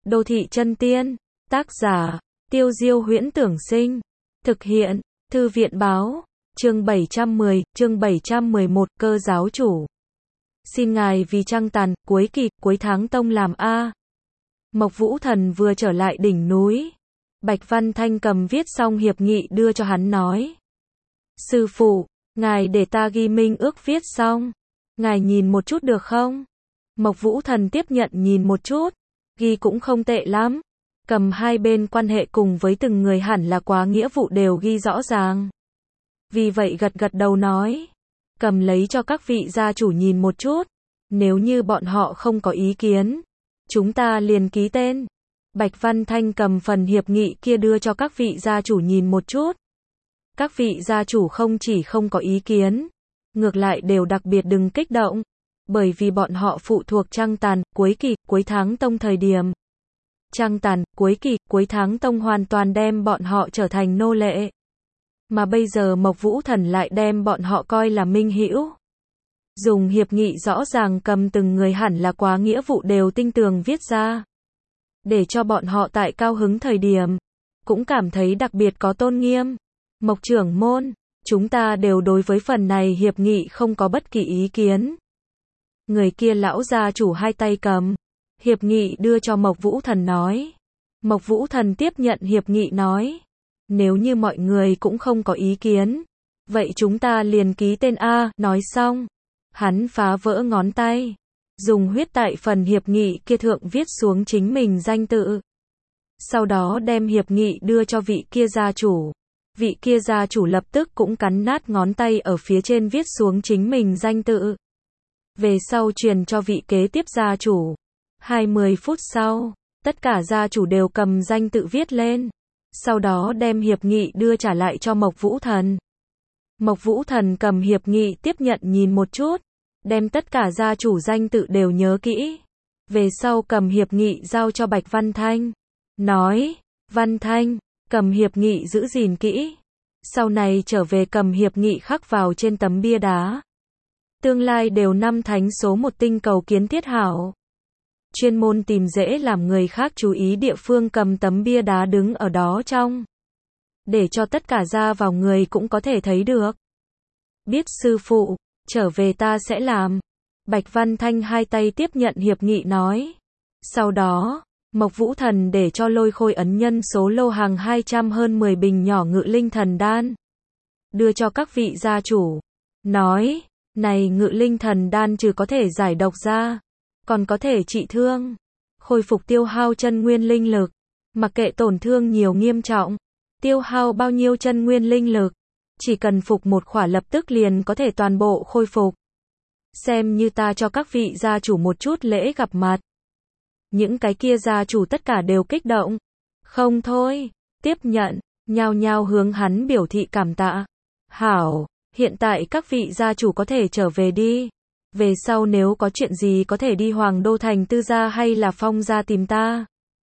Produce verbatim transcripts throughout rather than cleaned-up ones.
Đô thị chân tiên. Tác giả, Tiêu Diêu Huyễn Tưởng Sinh. Thực hiện, Thư viện Báo. Chương bảy trăm mười, chương bảy trăm mười một, cơ giáo chủ. Xin ngài vì trăng tàn, cuối kỳ, cuối tháng tông làm A. Mộc Vũ Thần vừa trở lại đỉnh núi. Bạch Văn Thanh cầm viết xong hiệp nghị đưa cho hắn nói. Sư phụ, ngài để ta ghi minh ước viết xong. Ngài nhìn một chút được không? Mộc Vũ Thần tiếp nhận nhìn một chút. Ghi cũng không tệ lắm. Cầm hai bên quan hệ cùng với từng người hẳn là quá nghĩa vụ đều ghi rõ ràng. Vì vậy gật gật đầu nói. Cầm lấy cho các vị gia chủ nhìn một chút. Nếu như bọn họ không có ý kiến, chúng ta liền ký tên. Bạch Văn Thanh cầm phần hiệp nghị kia đưa cho các vị gia chủ nhìn một chút. Các vị gia chủ không chỉ không có ý kiến, ngược lại đều đặc biệt đừng kích động, bởi vì bọn họ phụ thuộc trăng tàn, cuối kỳ, cuối tháng tông thời điểm. Trăng tàn, cuối kỳ, cuối tháng tông hoàn toàn đem bọn họ trở thành nô lệ. Mà bây giờ Mộc Vũ Thần lại đem bọn họ coi là minh hữu. Dùng hiệp nghị rõ ràng cầm từng người hẳn là quá nghĩa vụ đều tinh tường viết ra. Để cho bọn họ tại cao hứng thời điểm, cũng cảm thấy đặc biệt có tôn nghiêm. Mộc trưởng môn, chúng ta đều đối với phần này hiệp nghị không có bất kỳ ý kiến. Người kia lão gia chủ hai tay cầm. Hiệp nghị đưa cho Mộc Vũ Thần nói. Mộc Vũ Thần tiếp nhận hiệp nghị nói. Nếu như mọi người cũng không có ý kiến, vậy chúng ta liền ký tên A, nói xong. Hắn phá vỡ ngón tay. Dùng huyết tại phần hiệp nghị kia thượng viết xuống chính mình danh tự. Sau đó đem hiệp nghị đưa cho vị kia gia chủ. Vị kia gia chủ lập tức cũng cắn nát ngón tay ở phía trên viết xuống chính mình danh tự. Về sau truyền cho vị kế tiếp gia chủ. hai mươi phút sau, tất cả gia chủ đều cầm danh tự viết lên. Sau đó đem hiệp nghị đưa trả lại cho Mộc Vũ Thần. Mộc Vũ Thần cầm hiệp nghị tiếp nhận nhìn một chút. Đem tất cả gia chủ danh tự đều nhớ kỹ. Về sau cầm hiệp nghị giao cho Bạch Văn Thanh. Nói, Văn Thanh, cầm hiệp nghị giữ gìn kỹ. Sau này trở về cầm hiệp nghị khắc vào trên tấm bia đá. Tương lai đều năm thánh số một tinh cầu kiến thiết hảo. Chuyên môn tìm dễ làm người khác chú ý địa phương cầm tấm bia đá đứng ở đó trong. Để cho tất cả ra vào người cũng có thể thấy được. Biết sư phụ, trở về ta sẽ làm. Bạch Văn Thanh hai tay tiếp nhận hiệp nghị nói. Sau đó, Mộc Vũ Thần để cho Lôi Khôi ấn nhân số lô hàng hai trăm hơn mười bình nhỏ ngự linh thần đan. Đưa cho các vị gia chủ. Nói, này ngự linh thần đan trừ có thể giải độc ra, còn có thể trị thương, khôi phục tiêu hao chân nguyên linh lực. Mặc kệ tổn thương nhiều nghiêm trọng, tiêu hao bao nhiêu chân nguyên linh lực, chỉ cần phục một khỏa lập tức liền có thể toàn bộ khôi phục. Xem như ta cho các vị gia chủ một chút lễ gặp mặt. Những cái kia gia chủ tất cả đều kích động. Không thôi, tiếp nhận, nhao nhao hướng hắn biểu thị cảm tạ. Hảo, hiện tại các vị gia chủ có thể trở về đi. Về sau nếu có chuyện gì có thể đi Hoàng Đô Thành Tư gia hay là Phong gia tìm ta.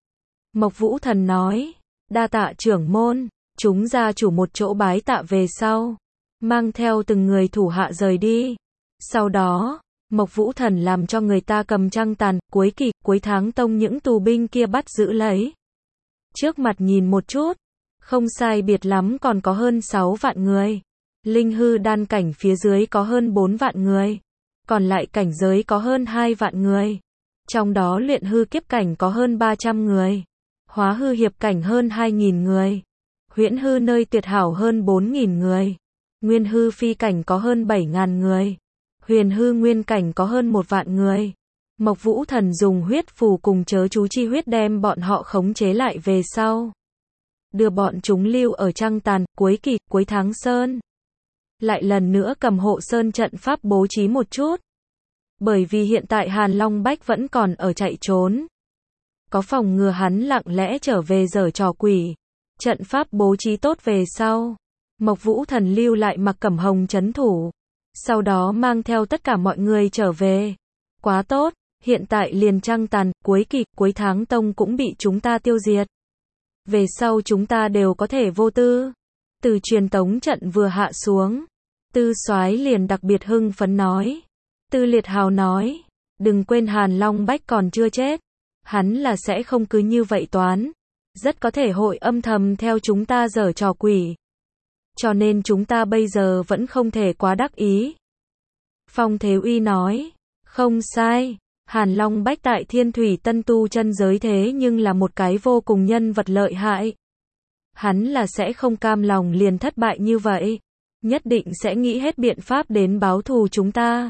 Mộc Vũ Thần nói, đa tạ trưởng môn. Chúng gia chủ một chỗ bái tạ về sau, mang theo từng người thủ hạ rời đi. Sau đó, Mộc Vũ Thần làm cho người ta cầm trăng tàn, cuối kỳ, cuối tháng tông những tù binh kia bắt giữ lấy. Trước mặt nhìn một chút, không sai biệt lắm còn có hơn sáu vạn người. Linh hư đan cảnh phía dưới có hơn bốn vạn người. Còn lại cảnh giới có hơn hai vạn người. Trong đó luyện hư kiếp cảnh có hơn ba trăm người. Hóa hư hiệp cảnh hơn hai nghìn người. Huyễn hư nơi tuyệt hảo hơn bốn nghìn người. Nguyên hư phi cảnh có hơn bảy nghìn người. Huyền hư nguyên cảnh có hơn một vạn người. Mộc Vũ Thần dùng huyết phù cùng chớ chú chi huyết đem bọn họ khống chế lại về sau. Đưa bọn chúng lưu ở trăng tàn, cuối kỳ, cuối tháng sơn. Lại lần nữa cầm hộ sơn trận pháp bố trí một chút. Bởi vì hiện tại Hàn Long Bách vẫn còn ở chạy trốn. Có phòng ngừa hắn lặng lẽ trở về giở trò quỷ. Trận pháp bố trí tốt về sau. Mộc Vũ Thần lưu lại Mặc Cẩm Hồng trấn thủ. Sau đó mang theo tất cả mọi người trở về. Quá tốt, hiện tại liền trăng tàn, cuối kỳ, cuối tháng tông cũng bị chúng ta tiêu diệt. Về sau chúng ta đều có thể vô tư. Từ truyền tống trận vừa hạ xuống, Tư Soái liền đặc biệt hưng phấn nói. Tư Liệt Hào nói, đừng quên Hàn Long Bách còn chưa chết. hắn là sẽ không cứ như vậy toán. Rất có thể hội âm thầm theo chúng ta giở trò quỷ. Cho nên chúng ta bây giờ vẫn không thể quá đắc ý. Phong Thế Uy nói, không sai, Hàn Long Bách tại Thiên Thủy Tân tu chân giới thế nhưng là một cái vô cùng nhân vật lợi hại. Hắn là sẽ không cam lòng liền thất bại như vậy, nhất định sẽ nghĩ hết biện pháp đến báo thù chúng ta.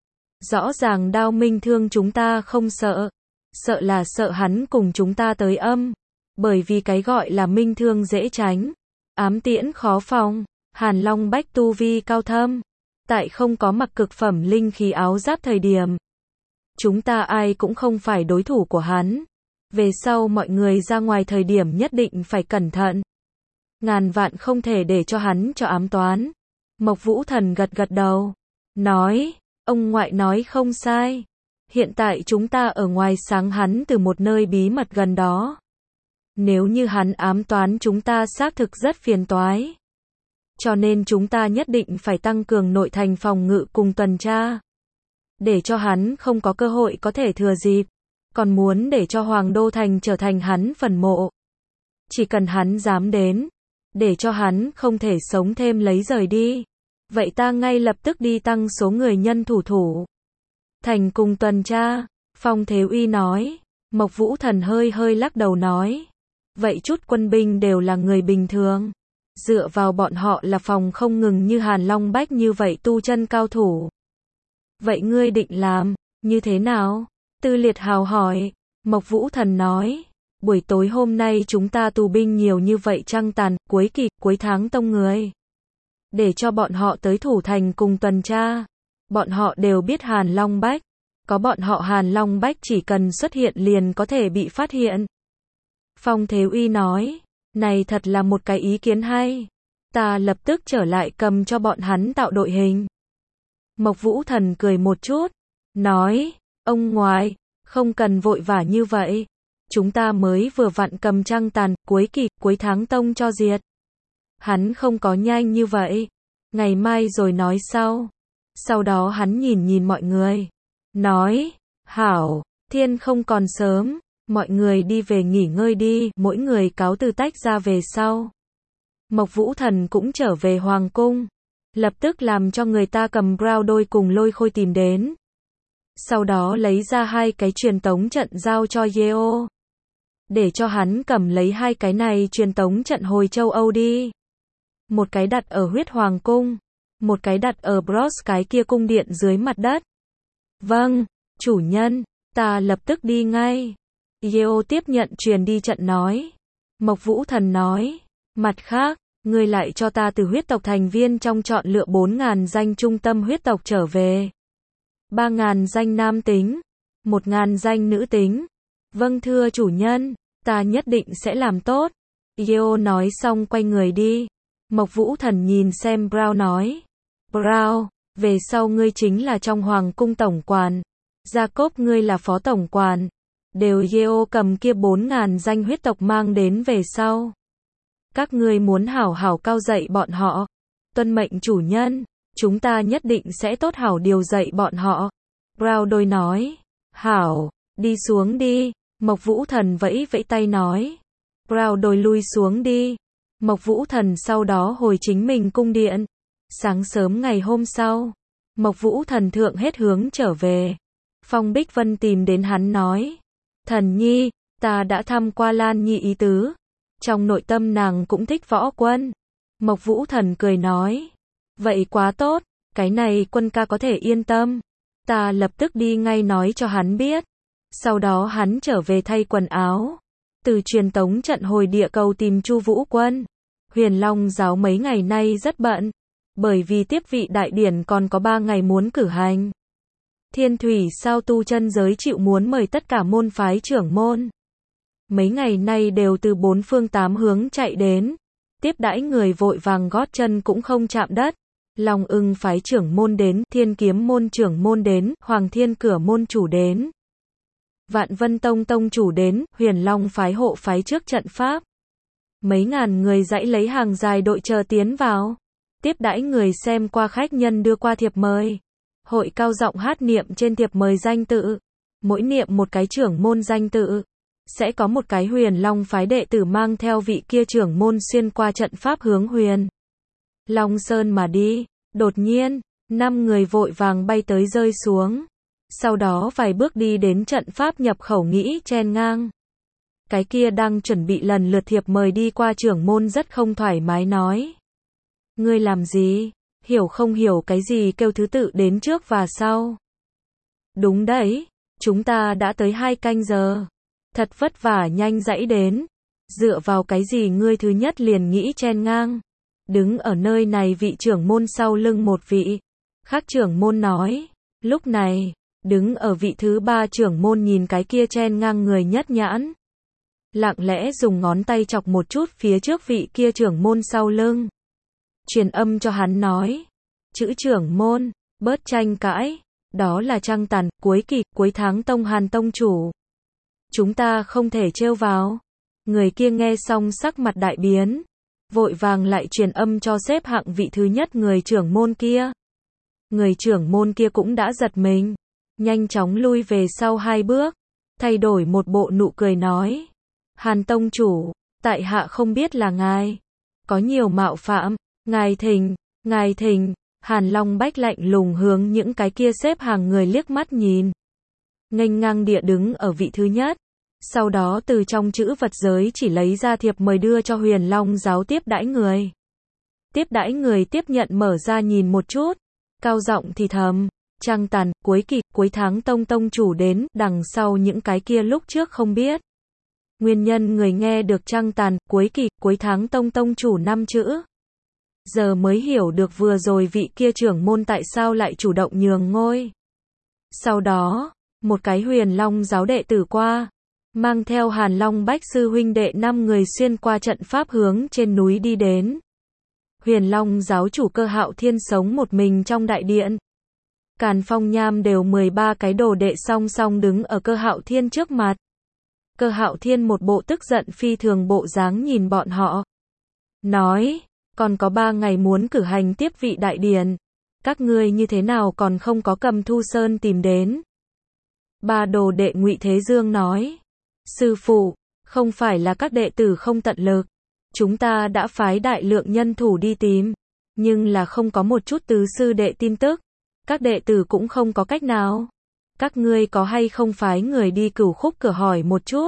Rõ ràng Đao Minh Thương chúng ta không sợ, sợ là sợ hắn cùng chúng ta tới âm, bởi vì cái gọi là Minh Thương dễ tránh, ám tiễn khó phòng, Hàn Long Bách tu vi cao thâm, tại không có mặc cực phẩm linh khí áo giáp thời điểm, chúng ta ai cũng không phải đối thủ của hắn. Về sau mọi người ra ngoài thời điểm nhất định phải cẩn thận. Ngàn vạn không thể để cho hắn cho ám toán. Mộc Vũ Thần gật gật đầu, nói, ông ngoại nói không sai. Hiện tại chúng ta ở ngoài sáng hắn từ một nơi bí mật gần đó. Nếu như hắn ám toán chúng ta xác thực rất phiền toái. Cho nên chúng ta nhất định phải tăng cường nội thành phòng ngự cùng tuần tra. Để cho hắn không có cơ hội có thể thừa dịp. Còn muốn để cho Hoàng Đô Thành trở thành hắn phần mộ. Chỉ cần hắn dám đến, để cho hắn không thể sống thêm lấy rời đi. Vậy ta ngay lập tức đi tăng số người nhân thủ thủ. Thành cùng tuần tra, Phong Thế Uy nói. Mộc Vũ Thần hơi hơi lắc đầu nói. Vậy chút quân binh đều là người bình thường. Dựa vào bọn họ là phòng không ngừng như Hàn Long Bách như vậy tu chân cao thủ. Vậy ngươi định làm, như thế nào? Tư Liệt Hào hỏi. Mộc Vũ Thần nói. Buổi tối hôm nay chúng ta tù binh nhiều như vậy trăng tàn, cuối kỳ, cuối tháng tông người. Để cho bọn họ tới thủ thành cùng tuần tra. Bọn họ đều biết Hàn Long Bách. Có bọn họ Hàn Long Bách chỉ cần xuất hiện liền có thể bị phát hiện. Phong Thế Uy nói. Này thật là một cái ý kiến hay. Ta lập tức trở lại cầm cho bọn hắn tạo đội hình. Mộc Vũ Thần cười một chút. Nói. Ông ngoại, không cần vội vã như vậy. Chúng ta mới vừa vặn cầm trăng tàn, cuối kỳ, cuối tháng tông cho diệt. Hắn không có nhanh như vậy. Ngày mai rồi nói sau. Sau đó hắn nhìn nhìn mọi người. Nói, hảo, thiên không còn sớm. Mọi người đi về nghỉ ngơi đi. Mỗi người cáo từ tách ra về sau. Mộc Vũ Thần cũng trở về Hoàng Cung. Lập tức làm cho người ta cầm Brown đôi cùng Lôi Khôi tìm đến. Sau đó lấy ra hai cái truyền tống trận giao cho Yeo. Để cho hắn cầm lấy hai cái này truyền tống trận hồi châu Âu đi. Một cái đặt ở Huyết Hoàng Cung. Một cái đặt ở Bros cái kia cung điện dưới mặt đất. Vâng, chủ nhân, ta lập tức đi ngay. Yeo tiếp nhận truyền đi trận nói. Mộc Vũ Thần nói. Mặt khác, ngươi lại cho ta từ huyết tộc thành viên trong chọn lựa bốn ngàn danh trung tâm huyết tộc trở về. ba ngàn danh nam tính. một ngàn danh nữ tính. Vâng thưa chủ nhân, ta nhất định sẽ làm tốt. Yeo nói xong quay người đi. Mộc Vũ Thần nhìn xem Brown nói. Brown, về sau ngươi chính là trong Hoàng Cung tổng quản. Jacob ngươi là phó tổng quản. Đều Yeo cầm kia bốn ngàn danh huyết tộc mang đến về sau. Các ngươi muốn hảo hảo cao dạy bọn họ. Tuân mệnh chủ nhân, chúng ta nhất định sẽ tốt hảo điều dạy bọn họ. Brown đôi nói. Hảo, đi xuống đi. Mộc Vũ Thần vẫy vẫy tay nói. Brown đôi lui xuống đi. Mộc Vũ Thần sau đó hồi chính mình cung điện. Sáng sớm ngày hôm sau, Mộc Vũ Thần thượng hết hướng trở về. Phong Bích Vân tìm đến hắn nói. Thần nhi, ta đã thăm qua Lan Nhi ý tứ. Trong nội tâm nàng cũng thích võ quân. Mộc Vũ Thần cười nói. Vậy quá tốt, cái này quân ca có thể yên tâm. Ta lập tức đi ngay nói cho hắn biết. Sau đó hắn trở về thay quần áo. Từ truyền tống trận hồi địa cầu tìm Chu Vũ Quân. Huyền Long giáo mấy ngày nay rất bận. Bởi vì tiếp vị đại điển còn có ba ngày muốn cử hành. Thiên Thủy sao tu chân giới chịu muốn mời tất cả môn phái trưởng môn. Mấy ngày nay đều từ bốn phương tám hướng chạy đến. Tiếp đãi người vội vàng gót chân cũng không chạm đất. Long Ưng phái trưởng môn đến, Thiên Kiếm môn trưởng môn đến, Hoàng Thiên cửa môn chủ đến. Vạn Vân Tông tông chủ đến, Huyền Long phái hộ phái trước trận pháp. Mấy ngàn người dãy lấy hàng dài đội chờ tiến vào. Tiếp đãi người xem qua khách nhân đưa qua thiệp mời. Hội cao giọng hát niệm trên thiệp mời danh tự. mỗi niệm một cái trưởng môn danh tự, sẽ có một cái Huyền Long phái đệ tử mang theo vị kia trưởng môn xuyên qua trận pháp hướng Huyền Long Sơn mà đi. Đột nhiên, năm người vội vàng bay tới rơi xuống. Sau đó vài bước đi đến trận pháp nhập khẩu nghĩ chen ngang. Cái kia đang chuẩn bị lần lượt thiệp mời đi qua trưởng môn rất không thoải mái nói. Ngươi làm gì? Hiểu không hiểu cái gì kêu thứ tự đến trước và sau? Đúng đấy, chúng ta đã tới hai canh giờ. Thật vất vả nhanh dãy đến. Dựa vào cái gì ngươi thứ nhất liền nghĩ chen ngang? Đứng ở nơi này vị trưởng môn sau lưng một vị khác trưởng môn nói. Lúc này, đứng ở vị thứ ba trưởng môn nhìn cái kia chen ngang người nhất nhãn. Lặng lẽ dùng ngón tay chọc một chút phía trước vị kia trưởng môn sau lưng. Truyền âm cho hắn nói. Chữ trưởng môn, bớt tranh cãi. Đó là Trăng Tàn, cuối kỳ, cuối tháng tông Hàn tông chủ. Chúng ta không thể trêu vào. Người kia nghe xong sắc mặt đại biến. Vội vàng lại truyền âm cho xếp hạng vị thứ nhất người trưởng môn kia. Người trưởng môn kia cũng đã giật mình. Nhanh chóng lui về sau hai bước. Thay đổi một bộ nụ cười nói. Hàn tông chủ, tại hạ không biết là ngài. Có nhiều mạo phạm. Ngài thỉnh, ngài thỉnh. Hàn Long Bách lạnh lùng hướng những cái kia xếp hàng người liếc mắt nhìn. Nghênh ngang địa đứng ở vị thứ nhất. Sau đó từ trong chữ vật giới chỉ lấy ra thiệp mời đưa cho Huyền Long giáo tiếp đãi người. Tiếp đãi người tiếp nhận mở ra nhìn một chút. Cao giọng thì thầm. Trăng Tàn, cuối kỳ, cuối tháng tông tông chủ đến, đằng sau những cái kia lúc trước không biết. Nguyên nhân người nghe được Trăng Tàn, cuối kỳ, cuối tháng tông tông chủ năm chữ. Giờ mới hiểu được vừa rồi vị kia trưởng môn tại sao lại chủ động nhường ngôi. Sau đó, một cái Huyền Long giáo đệ tử qua, mang theo Hàn Long Bách sư huynh đệ năm người xuyên qua trận pháp hướng trên núi đi đến. Huyền Long giáo chủ Cơ Hạo Thiên sống một mình trong đại điện. Càn Phong Nham đều mười ba cái đồ đệ song song đứng ở Cơ Hạo Thiên trước mặt. Cơ Hạo Thiên một bộ tức giận phi thường bộ dáng nhìn bọn họ. Nói, còn có ba ngày muốn cử hành tiếp vị đại điển. Các ngươi như thế nào còn không có cầm Thu Sơn tìm đến? Ba đồ đệ Ngụy Thế Dương nói. Sư phụ, không phải là các đệ tử không tận lực. Chúng ta đã phái đại lượng nhân thủ đi tìm. Nhưng là không có một chút tứ sư đệ tin tức. Các đệ tử cũng không có cách nào. Các ngươi có hay không phái người đi Cửu Khúc cửa hỏi một chút?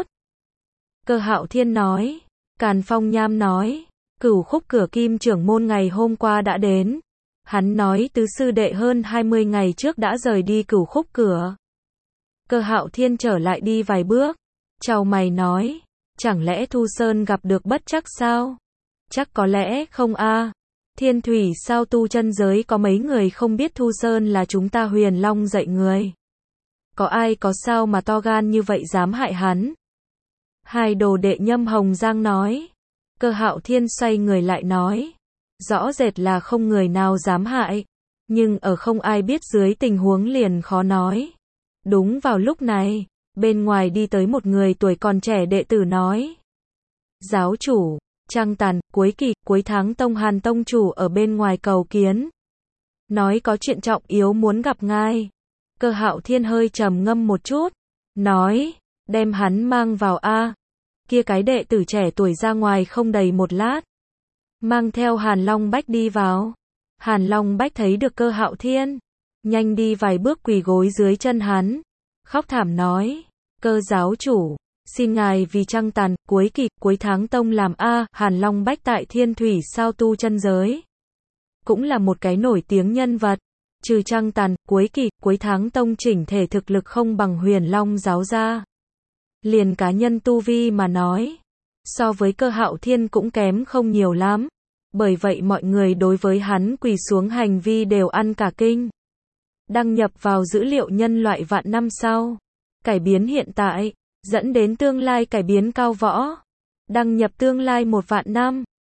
Cơ Hạo Thiên nói. Càn Phong Nham nói. Cửu Khúc cửa Kim trưởng môn ngày hôm qua đã đến. Hắn nói tứ sư đệ hơn hai mươi ngày trước đã rời đi Cửu Khúc cửa. Cơ Hạo Thiên trở lại đi vài bước. Chào mày nói. Chẳng lẽ Thu Sơn gặp được bất trắc sao? Chắc có lẽ không a. Thiên thủy sao tu chân giới có mấy người không biết Thu Sơn là chúng ta Huyền Long dạy người. Có ai có sao mà to gan như vậy dám hại hắn? Hai đồ đệ Nhâm Hồng Giang nói. Cơ Hạo Thiên xoay người lại nói. Rõ rệt là không người nào dám hại. Nhưng ở không ai biết dưới tình huống liền khó nói. Đúng vào lúc này, bên ngoài đi tới một người tuổi còn trẻ đệ tử nói. Giáo chủ, Trăng Tàn, cuối kỳ, cuối tháng tông Hàn tông chủ ở bên ngoài cầu kiến. Nói có chuyện trọng yếu muốn gặp ngài. Cơ Hạo Thiên hơi trầm ngâm một chút. Nói, đem hắn mang vào a. Kia cái đệ tử trẻ tuổi ra ngoài không đầy một lát. Mang theo Hàn Long Bách đi vào. Hàn Long Bách thấy được Cơ Hạo Thiên. Nhanh đi vài bước quỳ gối dưới chân hắn. Khóc thảm nói. Cơ giáo chủ, xin ngài vì Trăng Tàn, cuối kỳ, cuối tháng tông làm a. Hàn Long Bách tại Thiên Thủy sao tu chân giới. Cũng là một cái nổi tiếng nhân vật. Trừ Trăng Tàn, cuối kỳ, cuối tháng tông chỉnh thể thực lực không bằng Huyền Long giáo ra. Liền cá nhân tu vi mà nói. So với Cơ Hạo Thiên cũng kém không nhiều lắm. Bởi vậy mọi người đối với hắn quỳ xuống hành vi đều ăn cả kinh. Đăng nhập vào dữ liệu nhân loại vạn năm sau. Cải biến hiện tại, dẫn đến tương lai cải biến cao võ. Đăng nhập tương lai một vạn năm.